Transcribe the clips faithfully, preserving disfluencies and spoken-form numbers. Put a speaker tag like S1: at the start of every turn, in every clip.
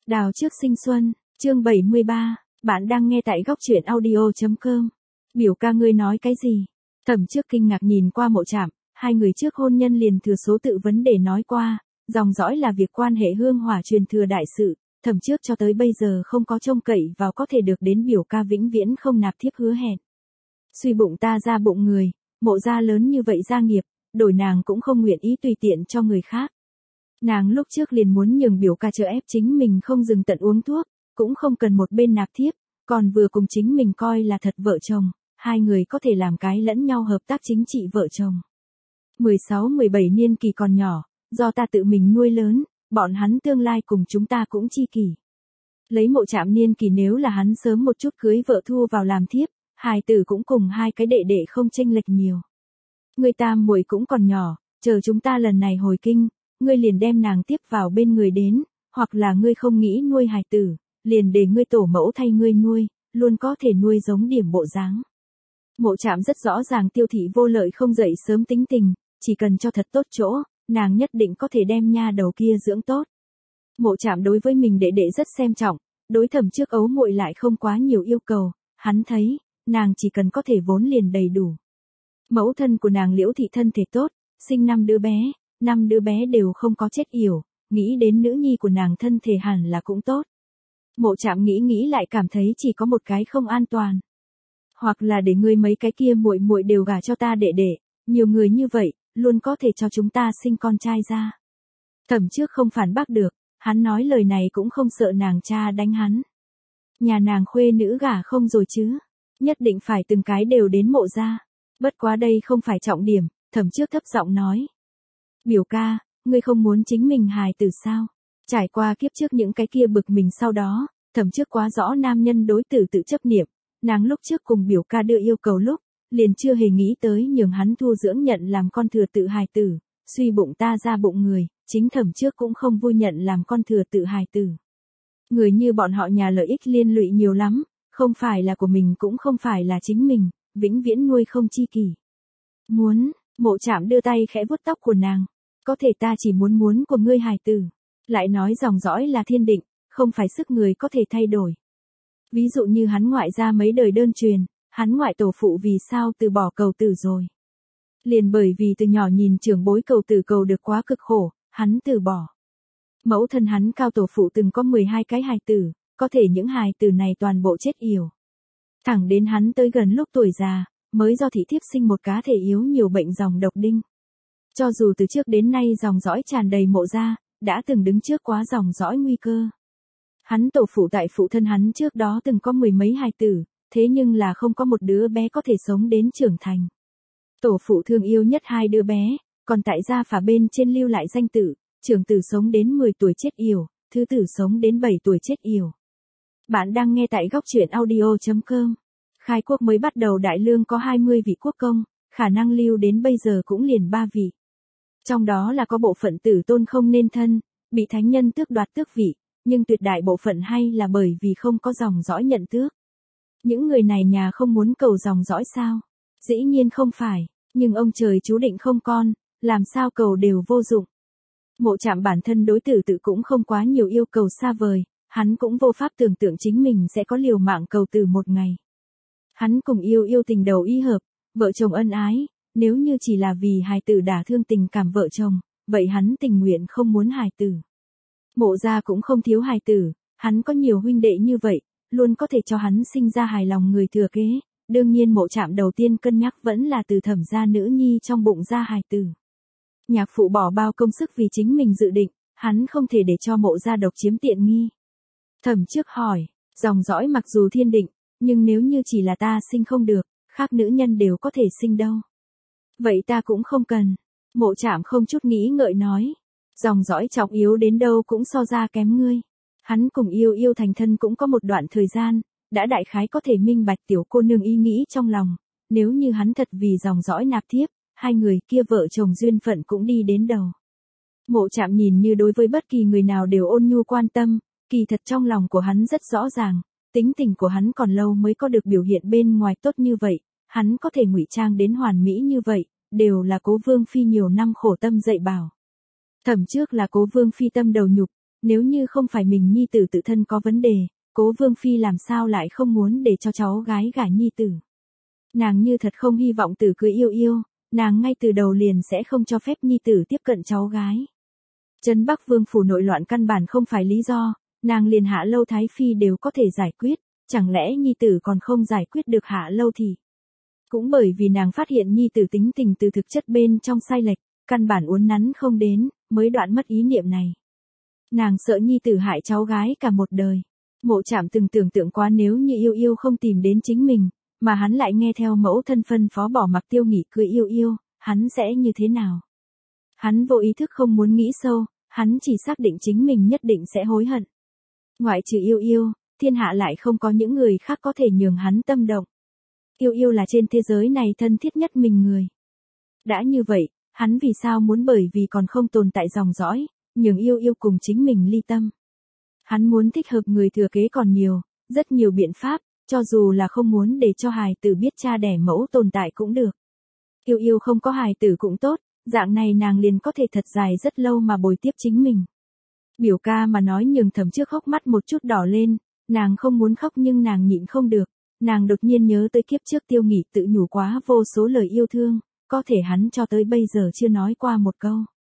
S1: Đào trước sinh xuân, chương bảy mươi ba, bạn đang nghe tại góc truyện audio.com. Biểu ca ngươi nói cái gì? Thẩm trước kinh ngạc nhìn qua Mộ Trạm, hai người trước hôn nhân liền thừa số tự vấn đề nói qua, dòng dõi là việc quan hệ hương hỏa truyền thừa đại sự, thẩm trước cho tới bây giờ không có trông cậy vào có thể được đến biểu ca vĩnh viễn không nạp thiếp hứa hẹn. Suy bụng ta ra bụng người, Mộ gia lớn như vậy gia nghiệp, đổi nàng cũng không nguyện ý tùy tiện cho người khác. Nàng lúc trước liền muốn nhường biểu ca trợ ép chính mình không dừng tận uống thuốc, cũng không cần một bên nạp thiếp, còn vừa cùng chính mình coi là thật vợ chồng, hai người có thể làm cái lẫn nhau hợp tác chính trị vợ chồng. mười sáu mười bảy niên kỳ còn nhỏ, do ta tự mình nuôi lớn, bọn hắn tương lai cùng chúng ta cũng chi kỷ. Lấy Mộ Trạm niên kỳ nếu là hắn sớm một chút cưới vợ thu vào làm thiếp, hài tử cũng cùng hai cái đệ đệ không chênh lệch nhiều. Người tam muội cũng còn nhỏ, chờ chúng ta lần này hồi kinh, ngươi liền đem nàng tiếp vào bên người đến, hoặc là ngươi không nghĩ nuôi hài tử, liền để ngươi tổ mẫu thay ngươi nuôi, luôn có thể nuôi giống điểm bộ dáng. Mộ Trạm rất rõ ràng Tiêu thị vô lợi không dậy sớm tính tình, chỉ cần cho thật tốt chỗ, nàng nhất định có thể đem nha đầu kia dưỡng tốt. Mộ Trạm đối với mình đệ đệ rất xem trọng, đối thẩm trước ấu muội lại không quá nhiều yêu cầu, hắn thấy, nàng chỉ cần có thể vốn liền đầy đủ. Mẫu thân của nàng Liễu thị thân thể tốt, sinh năm đứa bé, năm đứa bé đều không có chết yểu, nghĩ đến nữ nhi của nàng thân thể hẳn là cũng tốt. Mộ Trạm nghĩ nghĩ lại cảm thấy chỉ có một cái không an toàn. Hoặc là để ngươi mấy cái kia muội muội đều gả cho ta đệ đệ, nhiều người như vậy, luôn có thể cho chúng ta sinh con trai ra. Thẩm trước không phản bác được, hắn nói lời này cũng không sợ nàng cha đánh hắn. Nhà nàng khuê nữ gả không rồi chứ, nhất định phải từng cái đều đến Mộ gia. Bất quá đây không phải trọng điểm, thẩm trước thấp giọng nói. Biểu ca, ngươi không muốn chính mình hài tử sao? Trải qua kiếp trước những cái kia bực mình sau đó, thẩm trước quá rõ nam nhân đối tử tự chấp niệm, nàng lúc trước cùng biểu ca đưa yêu cầu lúc, liền chưa hề nghĩ tới nhường hắn thu dưỡng nhận làm con thừa tự hài tử, suy bụng ta ra bụng người, chính thẩm trước cũng không vui nhận làm con thừa tự hài tử. Người như bọn họ nhà lợi ích liên lụy nhiều lắm, không phải là của mình cũng không phải là chính mình, vĩnh viễn nuôi không chi kỷ. Muốn, Mộ Trạm đưa tay khẽ vuốt tóc của nàng, có thể ta chỉ muốn muốn của ngươi hài tử, lại nói dòng dõi là thiên định, không phải sức người có thể thay đổi. Ví dụ như hắn ngoại ra mấy đời đơn truyền, hắn ngoại tổ phụ vì sao từ bỏ cầu tử rồi. Liền bởi vì từ nhỏ nhìn trưởng bối cầu tử cầu được quá cực khổ, hắn từ bỏ. Mẫu thân hắn cao tổ phụ từng có mười hai cái hài tử, có thể những hài tử này toàn bộ chết yểu. Thẳng đến hắn tới gần lúc tuổi già, mới do thị thiếp sinh một cá thể yếu nhiều bệnh dòng độc đinh. Cho dù từ trước đến nay dòng dõi tràn đầy Mộ gia, đã từng đứng trước quá dòng dõi nguy cơ. Hắn tổ phụ tại phụ thân hắn trước đó từng có mười mấy hài tử, thế nhưng là không có một đứa bé có thể sống đến trưởng thành. Tổ phụ thương yêu nhất hai đứa bé, còn tại gia phả bên trên lưu lại danh tử, trưởng tử sống đến mười tuổi chết yểu, thứ tử sống đến bảy tuổi chết yểu. Bạn đang nghe tại góc truyện audio.com. Khai quốc mới bắt đầu đại lương có hai mươi vị quốc công, khả năng lưu đến bây giờ cũng liền ba vị. Trong đó là có bộ phận tử tôn không nên thân, bị thánh nhân tước đoạt tước vị, nhưng tuyệt đại bộ phận hay là bởi vì không có dòng dõi nhận tước. Những người này nhà không muốn cầu dòng dõi sao? Dĩ nhiên không phải, nhưng ông trời chú định không con, làm sao cầu đều vô dụng. Mộ Trạm bản thân đối tử tự cũng không quá nhiều yêu cầu xa vời, hắn cũng vô pháp tưởng tượng chính mình sẽ có liều mạng cầu tử một ngày. Hắn cùng yêu yêu tình đầu ý hợp, vợ chồng ân ái, nếu như chỉ là vì hài tử đả thương tình cảm vợ chồng, vậy hắn tình nguyện không muốn hài tử. Mộ gia cũng không thiếu hài tử, hắn có nhiều huynh đệ như vậy, luôn có thể cho hắn sinh ra hài lòng người thừa kế, đương nhiên Mộ Trạm đầu tiên cân nhắc vẫn là từ thẩm gia nữ nhi trong bụng ra hài tử. Nhạc phụ bỏ bao công sức vì chính mình dự định, hắn không thể để cho Mộ gia độc chiếm tiện nghi. Thẩm trước hỏi, dòng dõi mặc dù thiên định, nhưng nếu như chỉ là ta sinh không được, khác nữ nhân đều có thể sinh đâu. Vậy ta cũng không cần. Mộ Trạm không chút nghĩ ngợi nói. Dòng dõi trọng yếu đến đâu cũng so ra kém ngươi. Hắn cùng yêu yêu thành thân cũng có một đoạn thời gian, đã đại khái có thể minh bạch tiểu cô nương ý nghĩ trong lòng. Nếu như hắn thật vì dòng dõi nạp thiếp, hai người kia vợ chồng duyên phận cũng đi đến đầu. Mộ Trạm nhìn như đối với bất kỳ người nào đều ôn nhu quan tâm, kỳ thật trong lòng của hắn rất rõ ràng, tính tình của hắn còn lâu mới có được biểu hiện bên ngoài tốt như vậy, hắn có thể ngụy trang đến hoàn mỹ như vậy, đều là Cố Vương phi nhiều năm khổ tâm dạy bảo. Thẩm trước là Cố Vương phi tâm đầu nhục, nếu như không phải mình nhi tử tự thân có vấn đề, Cố Vương Phi làm sao lại không muốn để cho cháu gái gả nhi tử. Nàng như thật không hy vọng tử cưới Yêu Yêu, nàng ngay từ đầu liền sẽ không cho phép nhi tử tiếp cận cháu gái. Trấn Bắc Vương phủ nội loạn căn bản không phải lý do, nàng liền Hạ Lâu Thái Phi đều có thể giải quyết, chẳng lẽ nhi tử còn không giải quyết được Hạ Lâu thì. Cũng bởi vì nàng phát hiện nhi tử tính tình từ thực chất bên trong sai lệch, căn bản uốn nắn không đến, mới đoạn mất ý niệm này. Nàng sợ nhi tử hại cháu gái cả một đời. Mộ Trạm từng tưởng tượng quá nếu như Yêu Yêu không tìm đến chính mình, mà hắn lại nghe theo mẫu thân phân phó bỏ mặc Tiêu Nghỉ cưới Yêu Yêu, hắn sẽ như thế nào? Hắn vô ý thức không muốn nghĩ sâu, hắn chỉ xác định chính mình nhất định sẽ hối hận. Ngoại trừ Yêu Yêu, thiên hạ lại không có những người khác có thể nhường hắn tâm động. Yêu Yêu là trên thế giới này thân thiết nhất mình người. Đã như vậy, hắn vì sao muốn bởi vì còn không tồn tại dòng dõi, nhường Yêu Yêu cùng chính mình ly tâm. Hắn muốn thích hợp người thừa kế còn nhiều, rất nhiều biện pháp, cho dù là không muốn để cho hài tử biết cha đẻ mẫu tồn tại cũng được. Yêu Yêu không có hài tử cũng tốt, dạng này nàng liền có thể thật dài rất lâu mà bồi tiếp chính mình. Biểu ca mà nói nhường Thẩm Trước hốc mắt một chút đỏ lên, nàng không muốn khóc nhưng nàng nhịn không được, nàng đột nhiên nhớ tới kiếp trước Tiêu Nghỉ tự nhủ quá vô số lời yêu thương, có thể hắn cho tới bây giờ chưa nói qua một câu.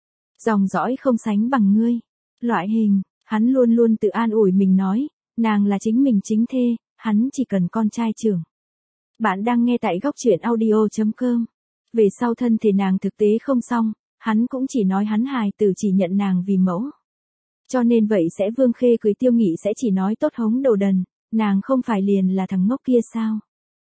S1: Dòng dõi không sánh bằng ngươi. Loại hình, hắn luôn luôn tự an ủi mình nói, nàng là chính mình chính thê, hắn chỉ cần con trai trưởng. Bạn đang nghe tại góc truyện audio chấm com. Về sau thân thể nàng thực tế không xong, hắn cũng chỉ nói hắn hài tử chỉ nhận nàng vì mẫu. Cho nên vậy sẽ Vương Khê cưới Tiêu Nghị sẽ chỉ nói tốt hống đồ đần, nàng không phải liền là thằng ngốc kia sao?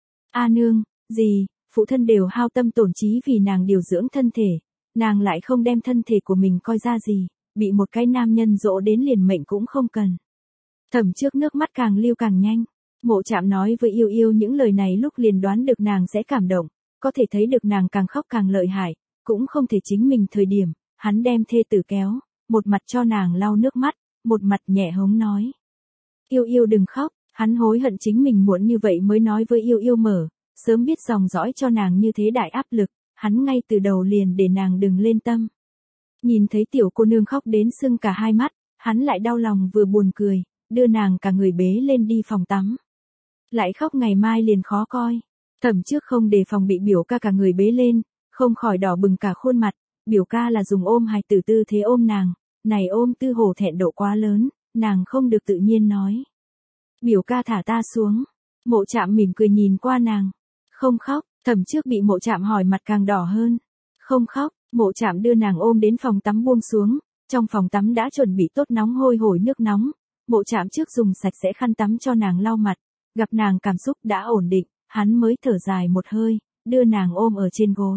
S1: A nương, gì, phụ thân đều hao tâm tổn trí vì nàng điều dưỡng thân thể, nàng lại không đem thân thể của mình coi ra gì, bị một cái nam nhân dỗ đến liền mệnh cũng không cần. Thẩm Trước nước mắt càng lưu càng nhanh, Mộ Trạm nói với Yêu Yêu những lời này lúc liền đoán được nàng sẽ cảm động, có thể thấy được nàng càng khóc càng lợi hại, cũng không thể chính mình thời điểm, hắn đem thê tử kéo, một mặt cho nàng lau nước mắt, một mặt nhẹ hống nói. Yêu Yêu đừng khóc, hắn hối hận chính mình muộn như vậy mới nói với Yêu Yêu mở, sớm biết dòng dõi cho nàng như thế đại áp lực, hắn ngay từ đầu liền để nàng đừng lên tâm. Nhìn thấy tiểu cô nương khóc đến sưng cả hai mắt, hắn lại đau lòng vừa buồn cười, đưa nàng cả người bế lên đi phòng tắm. Lại khóc ngày mai liền khó coi. Thẩm Trước không đề phòng bị biểu ca cả người bế lên, không khỏi đỏ bừng cả khuôn mặt, biểu ca là dùng ôm hài tử tư thế ôm nàng, này ôm tư hổ thẹn độ quá lớn, nàng không được tự nhiên nói. Biểu ca thả ta xuống. Mộ Trạm mỉm cười nhìn qua nàng. Không khóc. Thẩm Trước bị Mộ Trạm hỏi mặt càng đỏ hơn. Không khóc. Mộ Trạm đưa nàng ôm đến phòng tắm buông xuống, trong phòng tắm đã chuẩn bị tốt nóng hôi hổi nước nóng. Mộ Trạm trước dùng sạch sẽ khăn tắm cho nàng lau mặt, gặp nàng cảm xúc đã ổn định, hắn mới thở dài một hơi, đưa nàng ôm ở trên gối.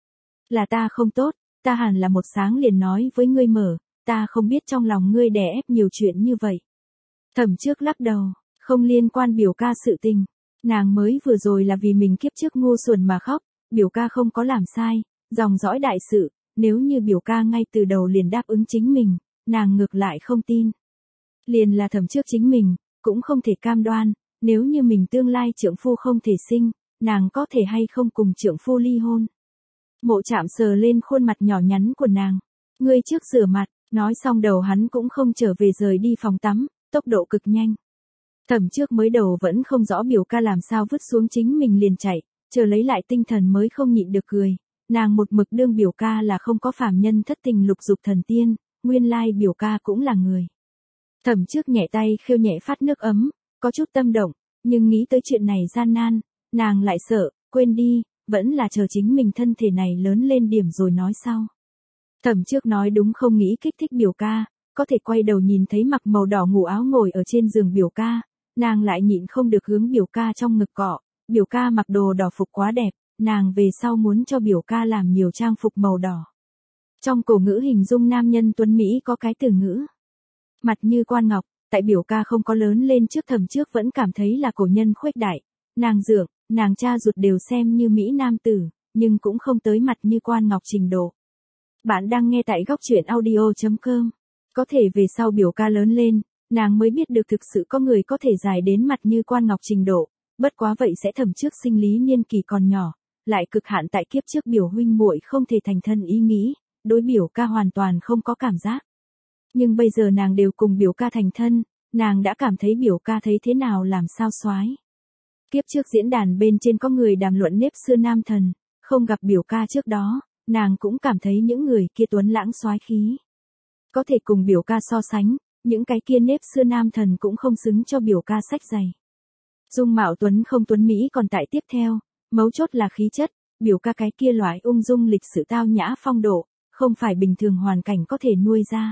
S1: Là ta không tốt, ta hẳn là một sáng liền nói với ngươi mở, ta không biết trong lòng ngươi đè ép nhiều chuyện như vậy. Thẩm Trước lắc đầu, không liên quan biểu ca sự tình, nàng mới vừa rồi là vì mình kiếp trước ngu xuẩn mà khóc, biểu ca không có làm sai, dòng dõi đại sự, nếu như biểu ca ngay từ đầu liền đáp ứng chính mình, nàng ngược lại không tin. Liền là Thẩm Trước chính mình, cũng không thể cam đoan, nếu như mình tương lai trượng phu không thể sinh, nàng có thể hay không cùng trượng phu ly hôn. Mộ Trạm sờ lên khuôn mặt nhỏ nhắn của nàng, ngươi trước rửa mặt, nói xong đầu hắn cũng không trở về rời đi phòng tắm, tốc độ cực nhanh. Thẩm Trước mới đầu vẫn không rõ biểu ca làm sao vứt xuống chính mình liền chạy, chờ lấy lại tinh thần mới không nhịn được cười, nàng một mực đương biểu ca là không có phàm nhân thất tình lục dục thần tiên, nguyên lai biểu ca cũng là người. Thẩm Trước nhẹ tay khêu nhẹ phát nước ấm, có chút tâm động, nhưng nghĩ tới chuyện này gian nan, nàng lại sợ, quên đi, vẫn là chờ chính mình thân thể này lớn lên điểm rồi nói sau. Thẩm Trước nói đúng không nghĩ kích thích biểu ca, có thể quay đầu nhìn thấy mặc màu đỏ ngủ áo ngồi ở trên giường biểu ca, nàng lại nhịn không được hướng biểu ca trong ngực cọ, biểu ca mặc đồ đỏ phục quá đẹp, nàng về sau muốn cho biểu ca làm nhiều trang phục màu đỏ. Trong cổ ngữ hình dung nam nhân tuấn Mỹ có cái từ ngữ. Mặt như quan ngọc, tại biểu ca không có lớn lên trước Thẩm Trước vẫn cảm thấy là cổ nhân khuếch đại, nàng dượng, nàng cha ruột đều xem như Mỹ nam tử, nhưng cũng không tới mặt như quan ngọc trình độ. Bạn đang nghe tại góc truyện audio chấm com. Có thể về sau biểu ca lớn lên, nàng mới biết được thực sự có người có thể dài đến mặt như quan ngọc trình độ, bất quá vậy sẽ Thẩm Trước sinh lý niên kỳ còn nhỏ, lại cực hạn tại kiếp trước biểu huynh muội không thể thành thân ý nghĩ, đối biểu ca hoàn toàn không có cảm giác. Nhưng bây giờ nàng đều cùng biểu ca thành thân, nàng đã cảm thấy biểu ca thấy thế nào làm sao soái. Kiếp trước diễn đàn bên trên có người đàm luận nếp xưa nam thần, không gặp biểu ca trước đó, nàng cũng cảm thấy những người kia tuấn lãng soái khí. Có thể cùng biểu ca so sánh, những cái kia nếp xưa nam thần cũng không xứng cho biểu ca sách giày. Dung mạo tuấn không tuấn Mỹ còn tại tiếp theo, mấu chốt là khí chất, biểu ca cái kia loại ung dung lịch sự tao nhã phong độ, không phải bình thường hoàn cảnh có thể nuôi ra.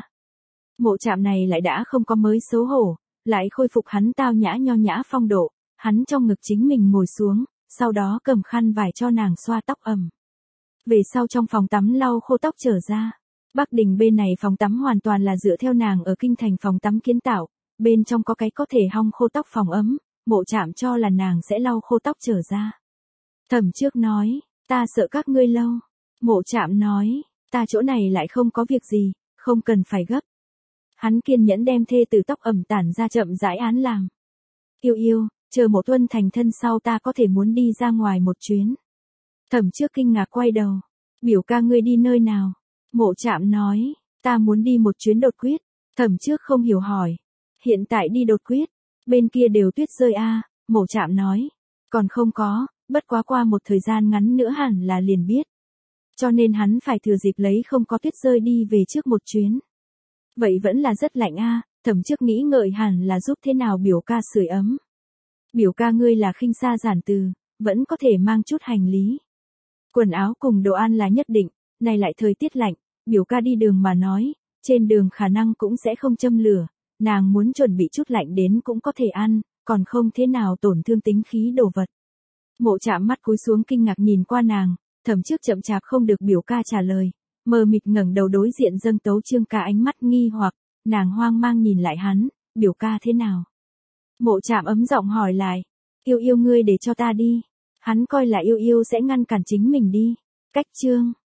S1: Mộ Trạm này lại đã không có mới xấu hổ, lại khôi phục hắn tao nhã nho nhã phong độ, hắn trong ngực chính mình ngồi xuống, sau đó cầm khăn vải cho nàng xoa tóc ẩm. Về sau trong phòng tắm lau khô tóc trở ra. Bắc Đình bên này phòng tắm hoàn toàn là dựa theo nàng ở kinh thành phòng tắm kiến tạo, bên trong có cái có thể hong khô tóc phòng ấm, Mộ Trạm cho là nàng sẽ lau khô tóc trở ra. Thẩm Trước nói, ta sợ các ngươi lâu. Mộ Trạm nói, ta chỗ này lại không có việc gì, không cần phải gấp. Hắn kiên nhẫn đem thê từ tóc ẩm tản ra chậm rãi án làm. Yêu yêu, chờ Mộ Tuân thành thân sau ta có thể muốn đi ra ngoài một chuyến. Thẩm Trước kinh ngạc quay đầu, biểu ca ngươi đi nơi nào? Mộ Trạm nói, ta muốn đi một chuyến đột quyết. Thẩm Trước không hiểu hỏi, hiện tại đi đột quyết, bên kia đều tuyết rơi a. À, Mộ Trạm nói, còn không có, bất quá qua một thời gian ngắn nữa hẳn là liền biết. Cho nên hắn phải thừa dịp lấy không có tuyết rơi đi về trước một chuyến. Vậy vẫn là rất lạnh a. À, Thẩm Trước nghĩ ngợi hẳn là giúp thế nào biểu ca sưởi ấm. Biểu ca ngươi là khinh xa giản từ, vẫn có thể mang chút hành lý. Quần áo cùng đồ ăn là nhất định, này lại thời tiết lạnh, biểu ca đi đường mà nói, trên đường khả năng cũng sẽ không châm lửa, nàng muốn chuẩn bị chút lạnh đến cũng có thể ăn, còn không thế nào tổn thương tính khí đồ vật. Mộ Trạm mắt cúi xuống kinh ngạc nhìn qua nàng, Thẩm Trước chậm chạp không được biểu ca trả lời, mờ mịt ngẩng đầu đối diện Dâng Tấu Trương ca ánh mắt nghi hoặc, nàng hoang mang nhìn lại hắn, biểu ca thế nào? Mộ Trạm ấm giọng hỏi lại, yêu yêu ngươi để cho ta đi. Hắn coi là yêu yêu sẽ ngăn cản chính mình đi. Cách chương